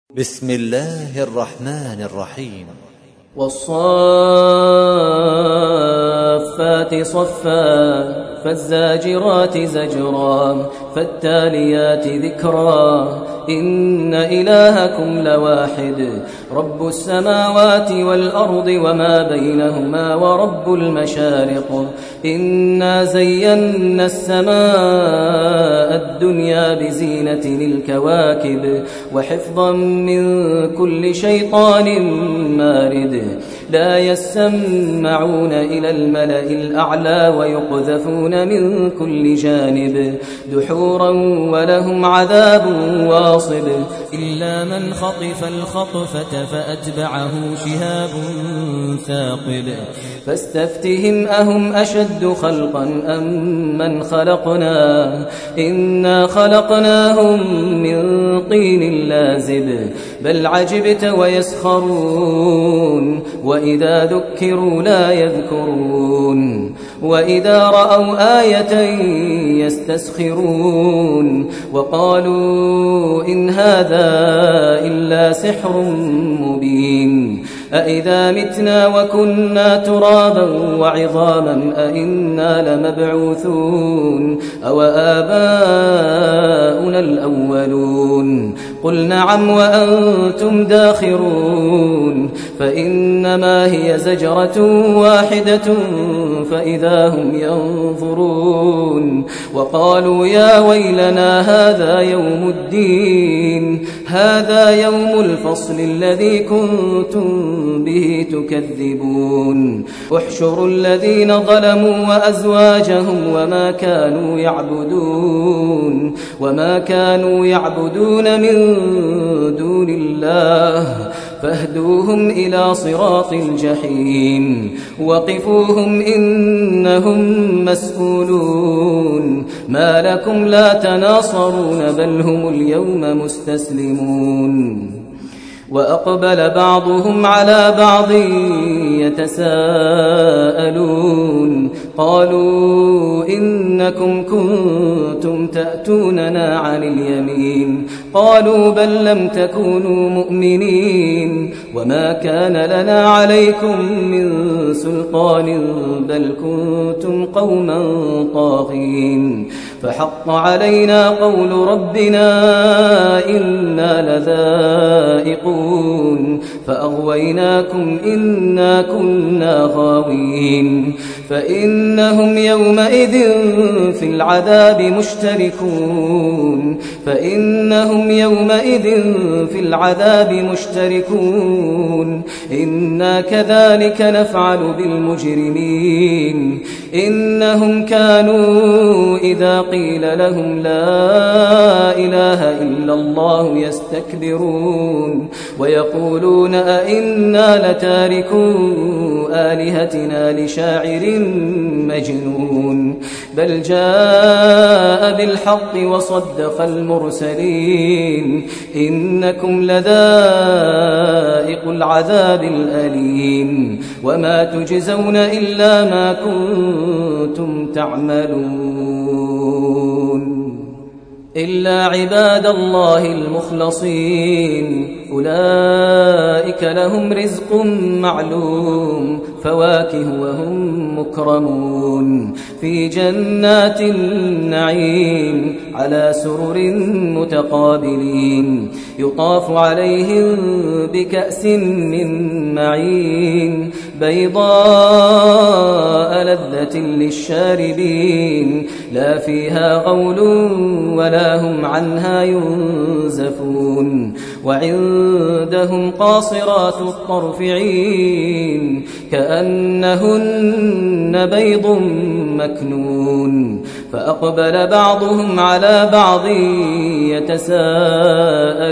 بسم الله الرحمن الرحيم. والصافات صفا فالزاجرات زجرا فالتاليات ذكرا إن إلهكم لواحد رب السماوات والأرض وما بينهما ورب المشارق إنا زينا السماء الدنيا بزينة الكواكب وحفظا من كل شيطان مارد لا يسمعون إلى الملأ الأعلى ويقذفون من كل جانب دحورا ولهم عذاب واصب إلا من خطف الخطفة فأتبعه شهاب ثاقب فاستفتهم أهم أشد خلقا أم من خلقنا إنا خلقناهم من طين لازب بل عجبت ويسخرون وإذا ذكروا لا يذكرون وإذا رأوا آية يستسخرون وقالوا إن هذا إلا سحر مبين أإذا متنا وكنا ترابا وعظاما أإنا لمبعوثون أو آباؤنا الأولون قل نعم وأنتم داخرون فإنما هي زجرة واحدة فإذا هم ينظرون وقالوا يا ويلنا هذا يوم الدين هذا يوم الفصل الذي كنتم به تكذبون احشروا الذين ظلموا وأزواجهم وما كانوا يعبدون من دون الله فاهدوهم إلى صراط الجحيم وقفوهم إنهم مسؤولون ما لكم لا تناصرون بل هم اليوم مستسلمون وأقبل بعضهم على بعض يتساءلون قالوا إنكم كنتم تأتوننا عن اليمين قالوا بل لم تكونوا مؤمنين وما كان لنا عليكم من سلطان بل كنتم قوما طاغين فحق علينا قول ربنا إنا لذائقون فأغويناكم إنا كنا غاوين فإنهم يومئذ في العذاب مشتركون إنا كذلك نفعل بالمجرمين إنهم كانوا إذا قيل لهم لا إله إلا الله يستكبرون ويقولون أئنا لتاركو آلهتنا لشاعر مجنون بل جاء بالحق وصدق المرسلين إنكم لذائق العذاب الأليم وما تجزون إلا ما كنتم تعملون إلا عباد الله المخلصين أولئك لهم رزق معلوم فواكه وهم مكرمون في جنات النعيم على سرر متقابلين يطاف عليهم بكأس من معين بيضاء لذة للشاربين لا فيها غول ولا هم عنها ينزفون وعندهم قاصرات الطرف عين كأنهن بيض مكنون فأقبل بعضهم على بعض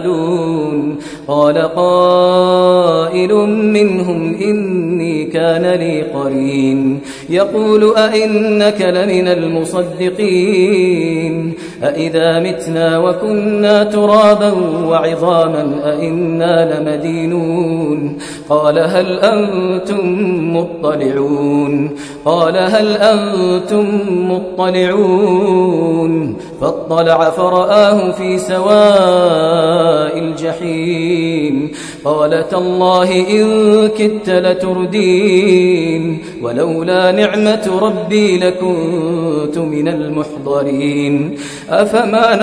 يتساءلون قال قائل منهم إني كان لي قرين يقول أئنك لمن المصدقين أئذا متنا وكنا ترابا وعظاما أئنا لمدينون قال هل أنتم مطلعون فاطلع فرآه في سواء الجحيم قال تالله إن كدت لتردين ولولا نعمة ربي لكنت من المحضرين أفما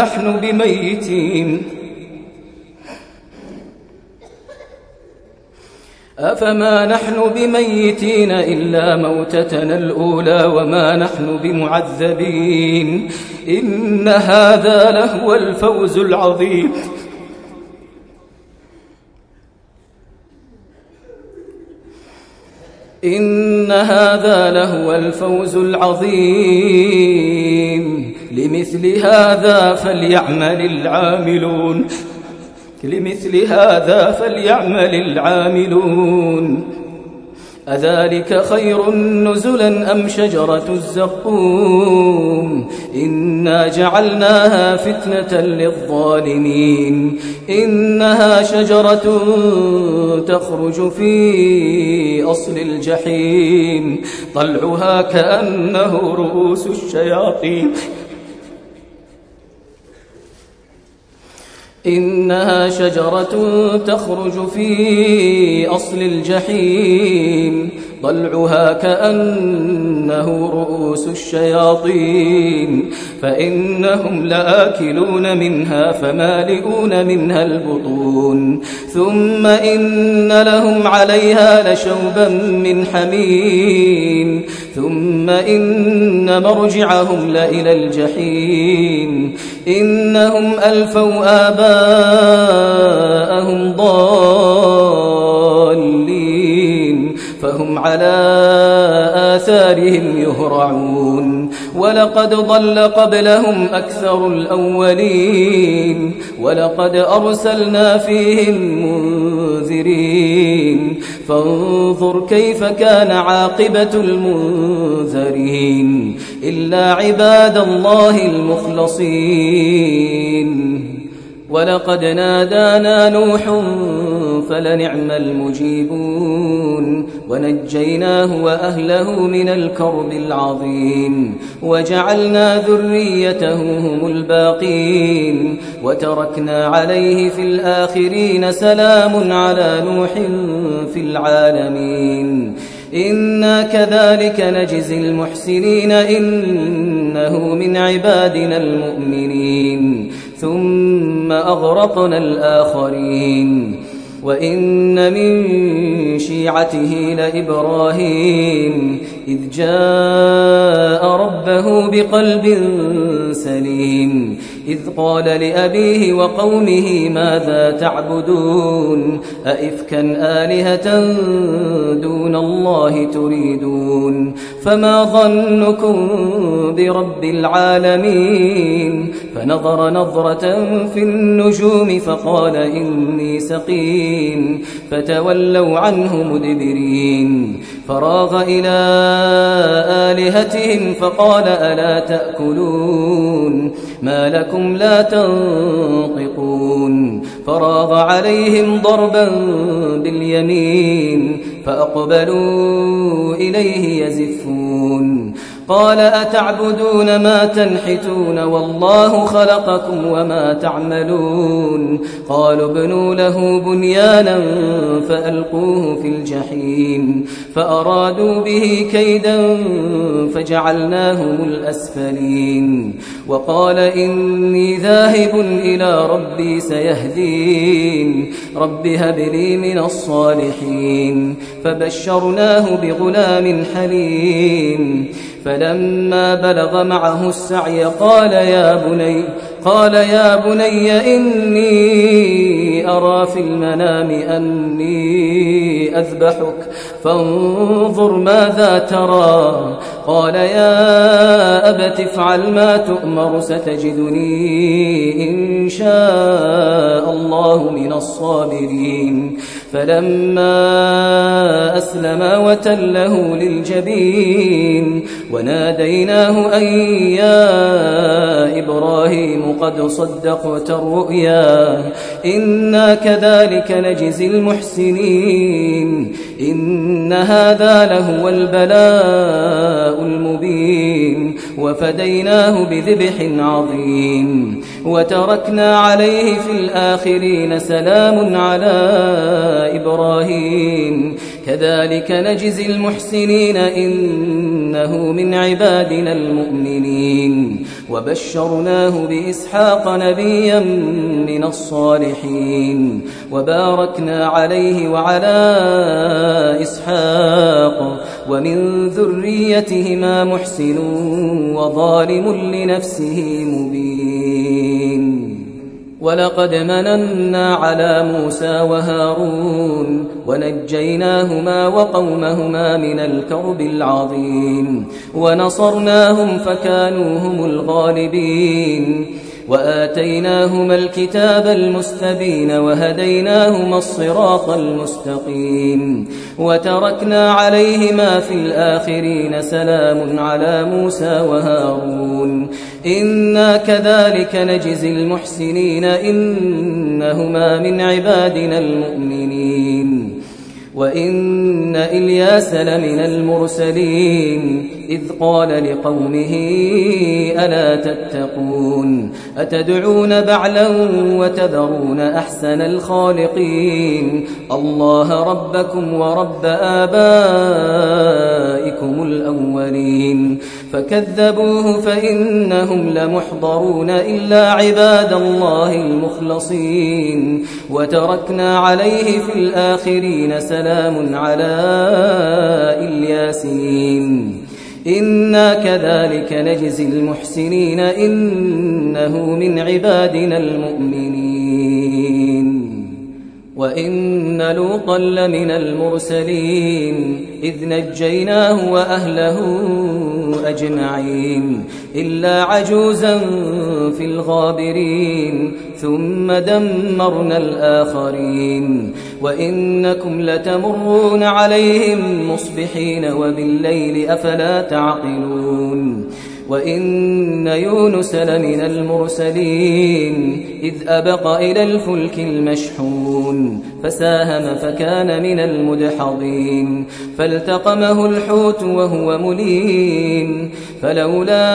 نحن بميتين إلا موتتنا الأولى وما نحن بمعذبين إن هذا لهو الفوز العظيم لمثل هذا فليعمل العاملون أذلك خير نزلا أم شجرة الزقوم إنا جعلناها فتنة للظالمين إنها شجرة تخرج في أصل الجحيم طلعها كأنه رؤوس الشياطين إنها شجرة تخرج في أصل الجحيم طلعها كأنه رؤوس الشياطين فإنهم لآكلون منها فمالئون منها البطون ثم إن لهم عليها لشوبا من حميم ثم إن مرجعهم لإلى الجحيم إنهم ألفوا آباءهم ضالين فهم على آثارهم يهرعون ولقد ضل قبلهم أكثر الأولين ولقد أرسلنا فيهم منذرين فانظر كيف كان عاقبة المنذرين إلا عباد الله المخلصين ولقد نادانا نوح فلنعم المجيبون ونجيناه وأهله من الكرب العظيم وجعلنا ذريته هم الباقين وتركنا عليه في الآخرين سلام على نوح في العالمين إنا كذلك نجزي المحسنين إنه من عبادنا المؤمنين ثم أغرقنا الآخرين وإن من شيعته لإبراهيم إذ جاء ربه بقلب سليم إذ قال لأبيه وقومه ماذا تعبدون أئفكا آلهة دون الله تريدون فما ظنكم برب العالمين فنظر نظرة في النجوم فقال إني سقيم فتولوا عنه مدبرين فراغ إلى آلهتهم فقال ألا تأكلون ما لكم لا تنطقون فراغ عليهم ضربا باليمين فأقبلوا إليه يزفون قال أتعبدون ما تنحتون والله خلقكم وما تعملون قالوا ابنوا له بنيانا فألقوه في الجحيم فأرادوا به كيدا فجعلناهم الأسفلين وقال إني ذاهب إلى ربي سيهدين رب هب لي من الصالحين فبشرناه بغلام حليم فلما بلغ معه السعي قال يا بني إني أرى في المنام أني أذبحك فانظر ماذا ترى قال يا أبت افعل ما تؤمر ستجدني إن شاء الله من الصابرين فلما أسلما وتله للجبين وناديناه أن يا إبراهيم قد صدقت الرؤيا إنا كذلك نجزي المحسنين إن هذا لهو البلاء المبين وفديناه بذبح عظيم وتركنا عليه في الآخرين سلام على إبراهيم كذلك نجزي المحسنين إنه من عبادنا المؤمنين وبشرناه بإسحاق نبيا من الصالحين وباركنا عليه وعلى إسحاق ومن ذريتهما محسن وظالم لنفسه مبين ولقد مننا على موسى وهارون ونجيناهما وقومهما من الكرب العظيم ونصرناهم فكانوا هم الغالبين وآتيناهما الكتاب المستبين وهديناهما الصراط المستقيم وتركنا عليهما في الآخرين سلام على موسى وهارون إنا كذلك نجزي المحسنين إنهما من عبادنا المؤمنين وإن إلياس لمن المرسلين إذ قال لقومه ألا تتقون أتدعون بعلا وتذرون أحسن الخالقين الله ربكم ورب آبائكم الأولين فكذبوه فإنهم لمحضرون إلا عباد الله المخلصين وتركنا عليه في الآخرين سلام على الياسين إنا كذلك نجزي المحسنين إنه من عبادنا المؤمنين وإن لوطا لمن المرسلين إذ نجيناه وأهله أجمعين إلا عجوزا في الغابرين ثم دمرنا الآخرين وإنكم لتمرون عليهم مصبحين وبالليل أفلا تعقلون وإن يونس لمن المرسلين إذ أبق إلى الفلك المشحون فساهم فكان من المدحضين فالتقمه الحوت وهو مليم فلولا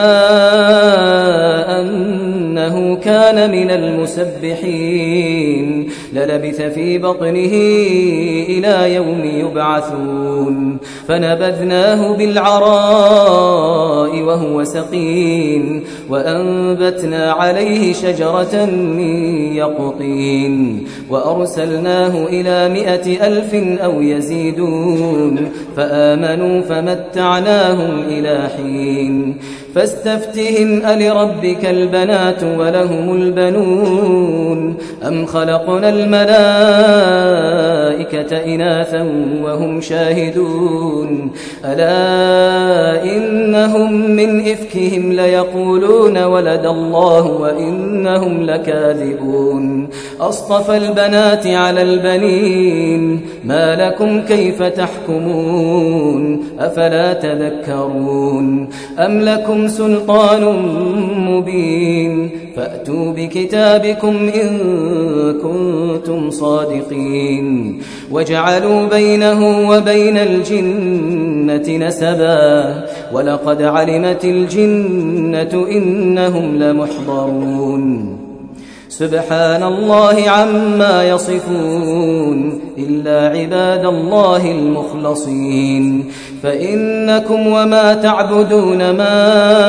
أنه كان من المسبحين للبث في بطنه إلى يوم يبعثون فنبذناه بالعراء وهو سقيم وأنبتنا عليه شجرة من يقطين وأرسلناه إلى 100,000 أو يزيدون فآمنوا فمتعناهم إلى حين فاستفتهم ألربك البنات ولهم البنون أم خلقنا الملائكة إناثا وهم شاهدون ألا إنهم من إفكهم ليقولون ولد الله وإنهم لكاذبون أصطفى البنات على البنين ما لكم كيف تحكمون أفلا تذكرون أم لكم سلطان مبين فأتوا بكتابكم إن كنتم صادقين وجعلوا بينه وبين الجنة نسبا ولقد علمت الجنة إنهم لمحضرون سبحان الله عما يصفون إلا عباد الله المخلصين فإنكم وما تعبدون ما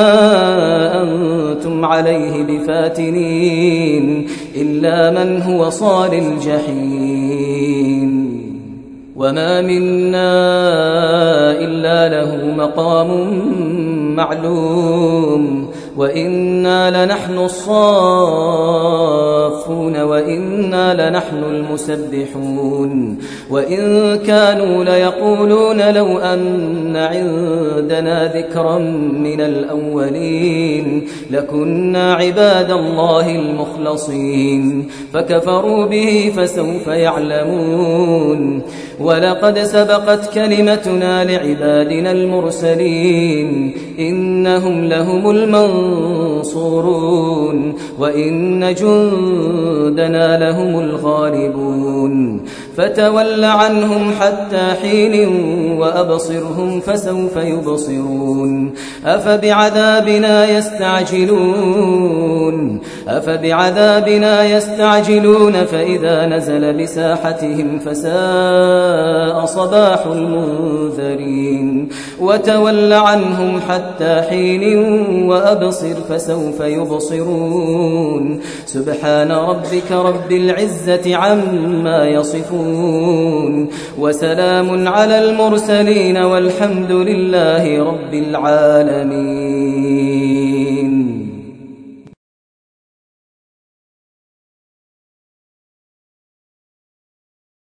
أنتم عليه بفاتنين إلا من هو صال الجحيم وما منا إلا له مقام معلوم وإنا لنحن الصافون وإنا لنحن المسبحون وإن كانوا ليقولون لو أن عندنا ذكرا من الأولين لكنا عباد الله المخلصين فكفروا به فسوف يعلمون ولقد سبقت كلمتنا لعبادنا المرسلين إنهم لهم المنصورون وإن جندنا لهم الغالبون فتول عنهم حتى حين وأبصرهم فسوف يبصرون أفبعذابنا يستعجلون فإذا نزل بساحتهم فساء صباح المنذرين وتول عنهم حتى حين وأبصر فسوف يبصرون سبحان ربك رب العزة عما يصفون وسلام على المرسلين والحمد لله رب العالمين.